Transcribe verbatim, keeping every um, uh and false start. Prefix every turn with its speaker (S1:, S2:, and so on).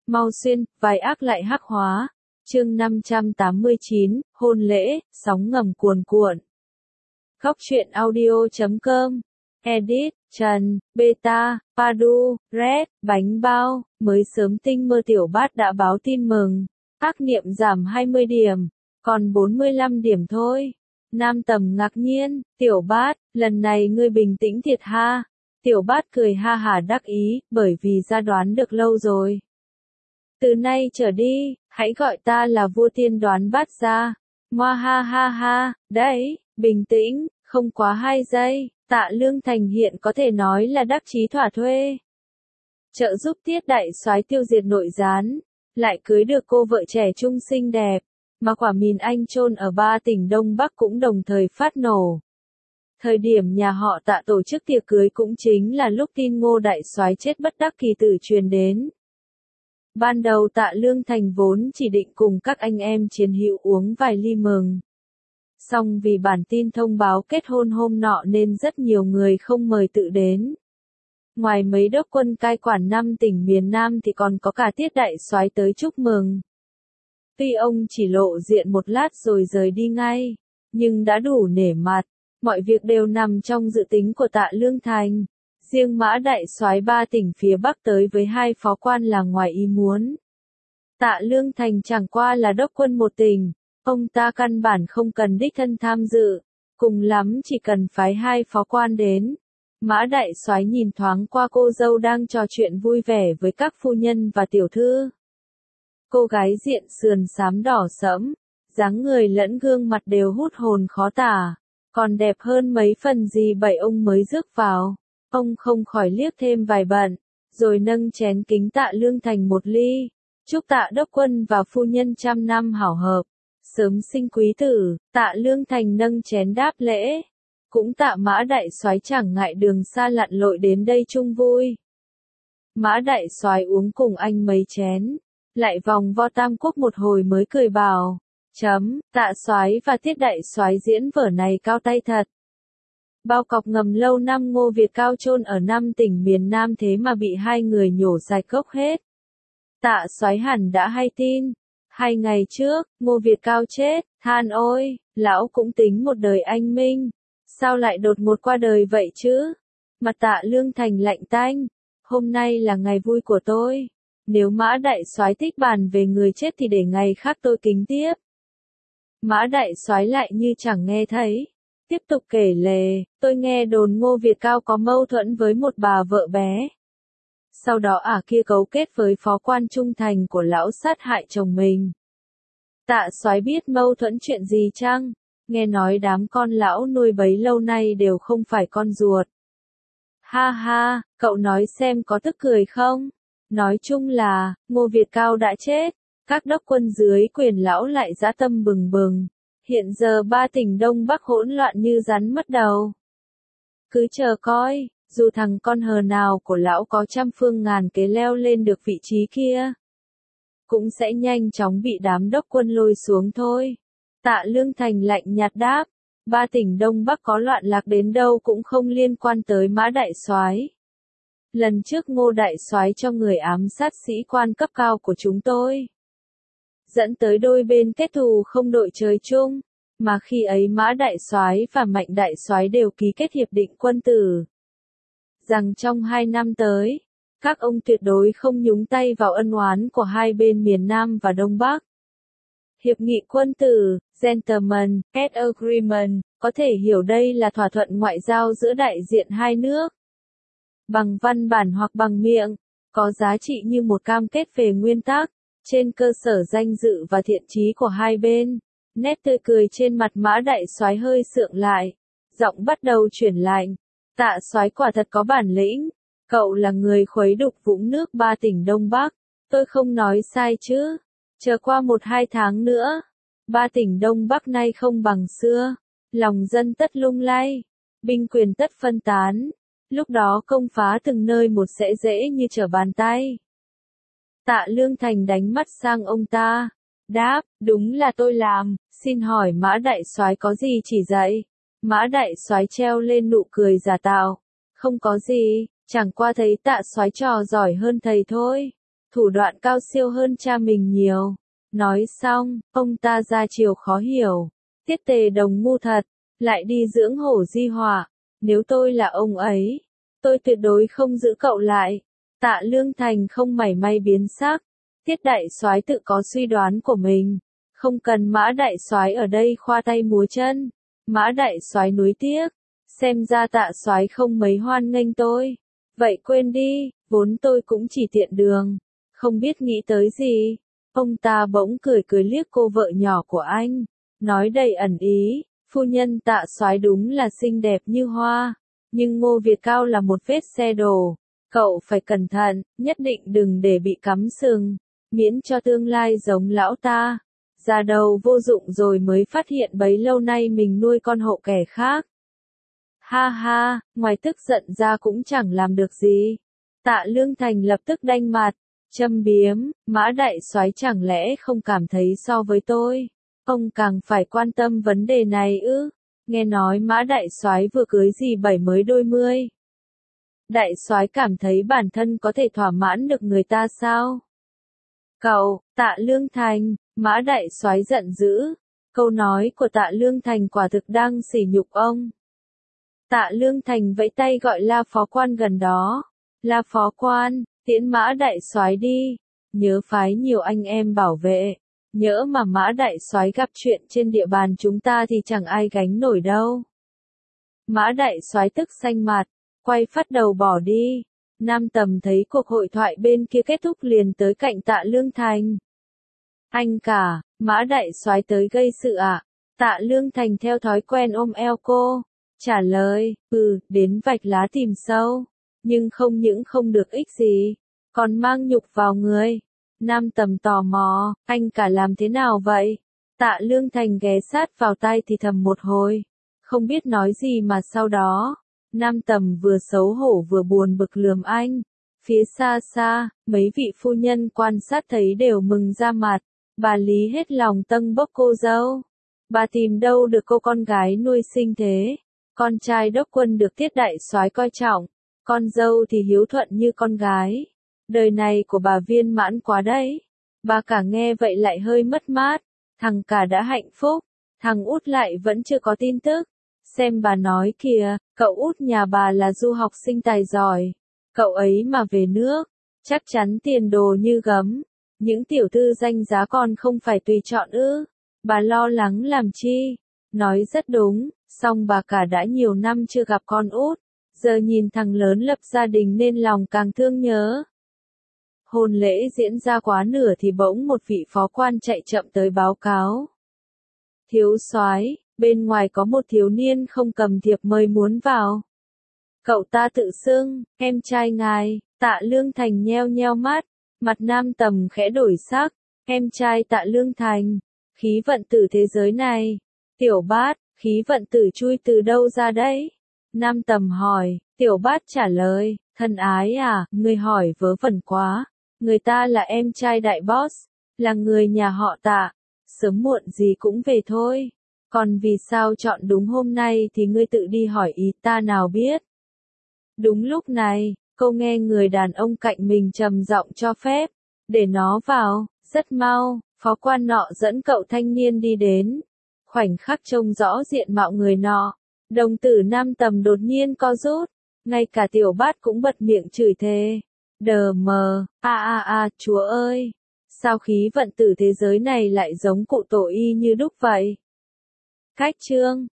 S1: Mau xuyên, vai ác lại hắc hóa. Chương năm trăm tám mươi chín, hôn lễ, sóng ngầm cuồn cuộn. Góc truyện audio chấm com. Edit, Trần, Beta, Padu, Red, Bánh Bao, mới sớm tinh mơ tiểu bát đã báo tin mừng. Ác niệm giảm hai mươi điểm, còn bốn mươi lăm điểm thôi. Nam Tầm ngạc nhiên, tiểu bát, lần này ngươi bình tĩnh thiệt ha. Tiểu bát cười ha hả đắc ý, bởi vì ra đoán được lâu rồi. Từ nay trở đi, hãy gọi ta là vua tiên đoán bát ra. Moa ha ha ha, đấy, bình tĩnh, không quá hai giây, Tạ Lương Thành hiện có thể nói là đắc chí thỏa thuê. Trợ giúp Tiết đại soái tiêu diệt nội gián, lại cưới được cô vợ trẻ trung xinh đẹp, mà quả mìn anh chôn ở ba tỉnh Đông Bắc cũng đồng thời phát nổ. Thời điểm nhà họ Tạ tổ chức tiệc cưới cũng chính là lúc tin Ngô đại soái chết bất đắc kỳ tử truyền đến. Ban đầu Tạ Lương Thành vốn chỉ định cùng các anh em chiến hữu uống vài ly mừng. Song vì bản tin thông báo kết hôn hôm nọ nên rất nhiều người không mời tự đến. Ngoài mấy đốc quân cai quản năm tỉnh miền Nam thì còn có cả Tiết đại soái tới chúc mừng. Tuy ông chỉ lộ diện một lát rồi rời đi ngay, nhưng đã đủ nể mặt, mọi việc đều nằm trong dự tính của Tạ Lương Thành. Riêng Mã đại soái ba tỉnh phía Bắc tới với hai phó quan là ngoài ý muốn. Tạ Lương Thành chẳng qua là đốc quân một tỉnh, ông ta căn bản không cần đích thân tham dự, cùng lắm chỉ cần phái hai phó quan đến. Mã đại soái nhìn thoáng qua cô dâu đang trò chuyện vui vẻ với các phu nhân và tiểu thư. Cô gái diện sườn xám đỏ sẫm, dáng người lẫn gương mặt đều hút hồn khó tả, còn đẹp hơn mấy phần gì bảy ông mới rước vào. Ông không khỏi liếc thêm vài bận, rồi nâng chén kính Tạ Lương Thành một ly, chúc Tạ đốc quân và phu nhân trăm năm hảo hợp, sớm sinh quý tử. Tạ Lương Thành nâng chén đáp lễ, cũng tạ Mã đại soái chẳng ngại đường xa lặn lội đến đây chung vui. Mã đại soái uống cùng anh mấy chén, lại vòng vo Tam Quốc một hồi mới cười bảo, chấm, Tạ soái và Tiết đại soái diễn vở này cao tay thật. Bao cọc ngầm lâu năm Ngô Việt Cao chôn ở năm tỉnh miền Nam thế mà bị hai người nhổ sạch cốc hết. Tạ soái hẳn đã hay tin. Hai ngày trước, Ngô Việt Cao chết, than ôi, lão cũng tính một đời anh minh. Sao lại đột ngột qua đời vậy chứ? Mặt Tạ Lương Thành lạnh tanh. Hôm nay là ngày vui của tôi. Nếu Mã đại soái thích bàn về người chết thì để ngày khác tôi kính tiếp. Mã đại soái lại như chẳng nghe thấy. Tiếp tục kể lể, tôi nghe đồn Ngô Việt Cao có mâu thuẫn với một bà vợ bé. Sau đó ả kia cấu kết với phó quan trung thành của lão sát hại chồng mình. Tạ soái biết mâu thuẫn chuyện gì chăng? Nghe nói đám con lão nuôi bấy lâu nay đều không phải con ruột. Ha ha, cậu nói xem có tức cười không? Nói chung là, Ngô Việt Cao đã chết, các đốc quân dưới quyền lão lại dã tâm bừng bừng. Hiện giờ ba tỉnh Đông Bắc hỗn loạn như rắn mất đầu. Cứ chờ coi, dù thằng con hờ nào của lão có trăm phương ngàn kế leo lên được vị trí kia, cũng sẽ nhanh chóng bị đám đốc quân lôi xuống thôi. Tạ Lương Thành lạnh nhạt đáp, ba tỉnh Đông Bắc có loạn lạc đến đâu cũng không liên quan tới Mã đại soái. Lần trước Ngô đại soái cho người ám sát sĩ quan cấp cao của chúng tôi, dẫn tới đôi bên kết thù không đội trời chung, mà khi ấy Mã đại soái và Mạnh đại soái đều ký kết hiệp định quân tử, rằng trong hai năm tới, các ông tuyệt đối không nhúng tay vào ân oán của hai bên miền Nam và Đông Bắc. Hiệp nghị quân tử, Gentleman Agreement, có thể hiểu đây là thỏa thuận ngoại giao giữa đại diện hai nước. Bằng văn bản hoặc bằng miệng, có giá trị như một cam kết về nguyên tắc, trên cơ sở danh dự và thiện chí của hai bên. Nét tươi cười trên mặt Mã đại soái hơi sượng lại, giọng bắt đầu chuyển lạnh. Tạ soái quả thật có bản lĩnh, cậu là người khuấy đục vũng nước ba tỉnh Đông Bắc, tôi không nói sai chứ. Chờ qua một hai tháng nữa, ba tỉnh Đông Bắc nay không bằng xưa, lòng dân tất lung lay, binh quyền tất phân tán, lúc đó công phá từng nơi một sẽ dễ như trở bàn tay. Tạ Lương Thành đánh mắt sang ông ta, đáp, đúng là tôi làm, xin hỏi Mã đại soái có gì chỉ dạy? Mã đại soái treo lên nụ cười giả tạo, không có gì, chẳng qua thấy Tạ soái trò giỏi hơn thầy thôi. thủ đoạn cao siêu hơn cha mình nhiều. Nói xong, ông ta ra chiều khó hiểu. Tiết Tề Đồng ngu thật, lại đi dưỡng hổ di họa. Nếu tôi là ông ấy, tôi tuyệt đối không giữ cậu lại. Tạ Lương Thành không mảy may biến sắc. Tiết đại soái tự có suy đoán của mình, không cần Mã đại soái ở đây khoa tay múa chân. Mã đại soái nuối tiếc, xem ra Tạ soái không mấy hoan nghênh tôi. Vậy quên đi, vốn tôi cũng chỉ tiện đường, không biết nghĩ tới gì. Ông ta bỗng cười cười liếc cô vợ nhỏ của anh, nói đầy ẩn ý, phu nhân Tạ soái đúng là xinh đẹp như hoa, nhưng Ngô Việt Cao là một vết xe đổ. Cậu phải cẩn thận, nhất định đừng để bị cắm sừng, miễn cho tương lai giống lão ta. Già đầu vô dụng rồi mới phát hiện bấy lâu nay mình nuôi con hộ kẻ khác. Ha ha, ngoài tức giận ra cũng chẳng làm được gì. Tạ Lương Thành lập tức đanh mặt, châm biếm, Mã đại soái chẳng lẽ không cảm thấy so với tôi, ông càng phải quan tâm vấn đề này ư? Nghe nói Mã đại soái vừa cưới dì Bảy mới đôi mươi. Đại soái cảm thấy bản thân có thể thỏa mãn được người ta sao? Cậu, Tạ Lương Thành, Mã đại soái giận dữ. Câu nói của Tạ Lương Thành quả thực đang sỉ nhục ông. Tạ Lương Thành vẫy tay gọi La phó quan gần đó. La phó quan, tiễn Mã đại soái đi, nhớ phái nhiều anh em bảo vệ, nhỡ mà Mã đại soái gặp chuyện trên địa bàn chúng ta thì chẳng ai gánh nổi đâu. Mã đại soái tức xanh mặt, quay phát đầu bỏ đi. Nam Tầm thấy cuộc hội thoại bên kia kết thúc liền tới cạnh Tạ Lương Thành. Anh cả, Mã đại soái tới gây sự ạ? À? Tạ Lương Thành theo thói quen ôm eo cô, trả lời, ừ, đến vạch lá tìm sâu, nhưng không những không được ích gì, còn mang nhục vào người. Nam Tầm tò mò, anh cả làm thế nào vậy? Tạ Lương Thành ghé sát vào tai thì thầm một hồi, không biết nói gì mà sau đó, Nam Tầm vừa xấu hổ vừa buồn bực lườm anh. Phía xa xa, mấy vị phu nhân quan sát thấy đều mừng ra mặt, bà Lý hết lòng tâng bốc cô dâu. Bà tìm đâu được cô con gái nuôi xinh thế, con trai đốc quân được Tiết đại soái coi trọng, con dâu thì hiếu thuận như con gái. Đời này của bà viên mãn quá đấy. Bà cả nghe vậy lại hơi mất mát, thằng cả đã hạnh phúc, thằng út lại vẫn chưa có tin tức. Xem bà nói kìa, cậu út nhà bà là du học sinh tài giỏi, cậu ấy mà về nước, chắc chắn tiền đồ như gấm. Những tiểu thư danh giá còn không phải tùy chọn ư? Bà lo lắng làm chi? Nói rất đúng, song bà cả đã nhiều năm chưa gặp con út, giờ nhìn thằng lớn lập gia đình nên lòng càng thương nhớ. Hôn lễ diễn ra quá nửa thì bỗng một vị phó quan chạy chậm tới báo cáo. Thiếu soái, bên ngoài có một thiếu niên không cầm thiệp mời muốn vào. Cậu ta tự xưng, em trai ngài. Tạ Lương Thành nheo nheo mắt, mặt Nam Tầm khẽ đổi sắc, em trai Tạ Lương Thành, khí vận tử thế giới này. Tiểu Bát, khí vận tử chui từ đâu ra đấy? Nam Tầm hỏi. Tiểu Bát trả lời, thân ái à, người hỏi vớ vẩn quá, người ta là em trai đại boss, là người nhà họ Tạ, sớm muộn gì cũng về thôi. Còn vì sao chọn đúng hôm nay thì ngươi tự đi hỏi ý ta nào biết. Đúng lúc này, cô nghe người đàn ông cạnh mình trầm giọng cho phép, để nó vào. Rất mau, phó quan nọ dẫn cậu thanh niên đi đến. Khoảnh khắc trông rõ diện mạo người nọ, đồng tử Nam Tầm đột nhiên co rút, ngay cả Tiểu Bát cũng bật miệng chửi thề. Đờ mờ, a a a, chúa ơi, sao khí vận tử thế giới này lại giống cụ tổ y như đúc vậy? Cách chương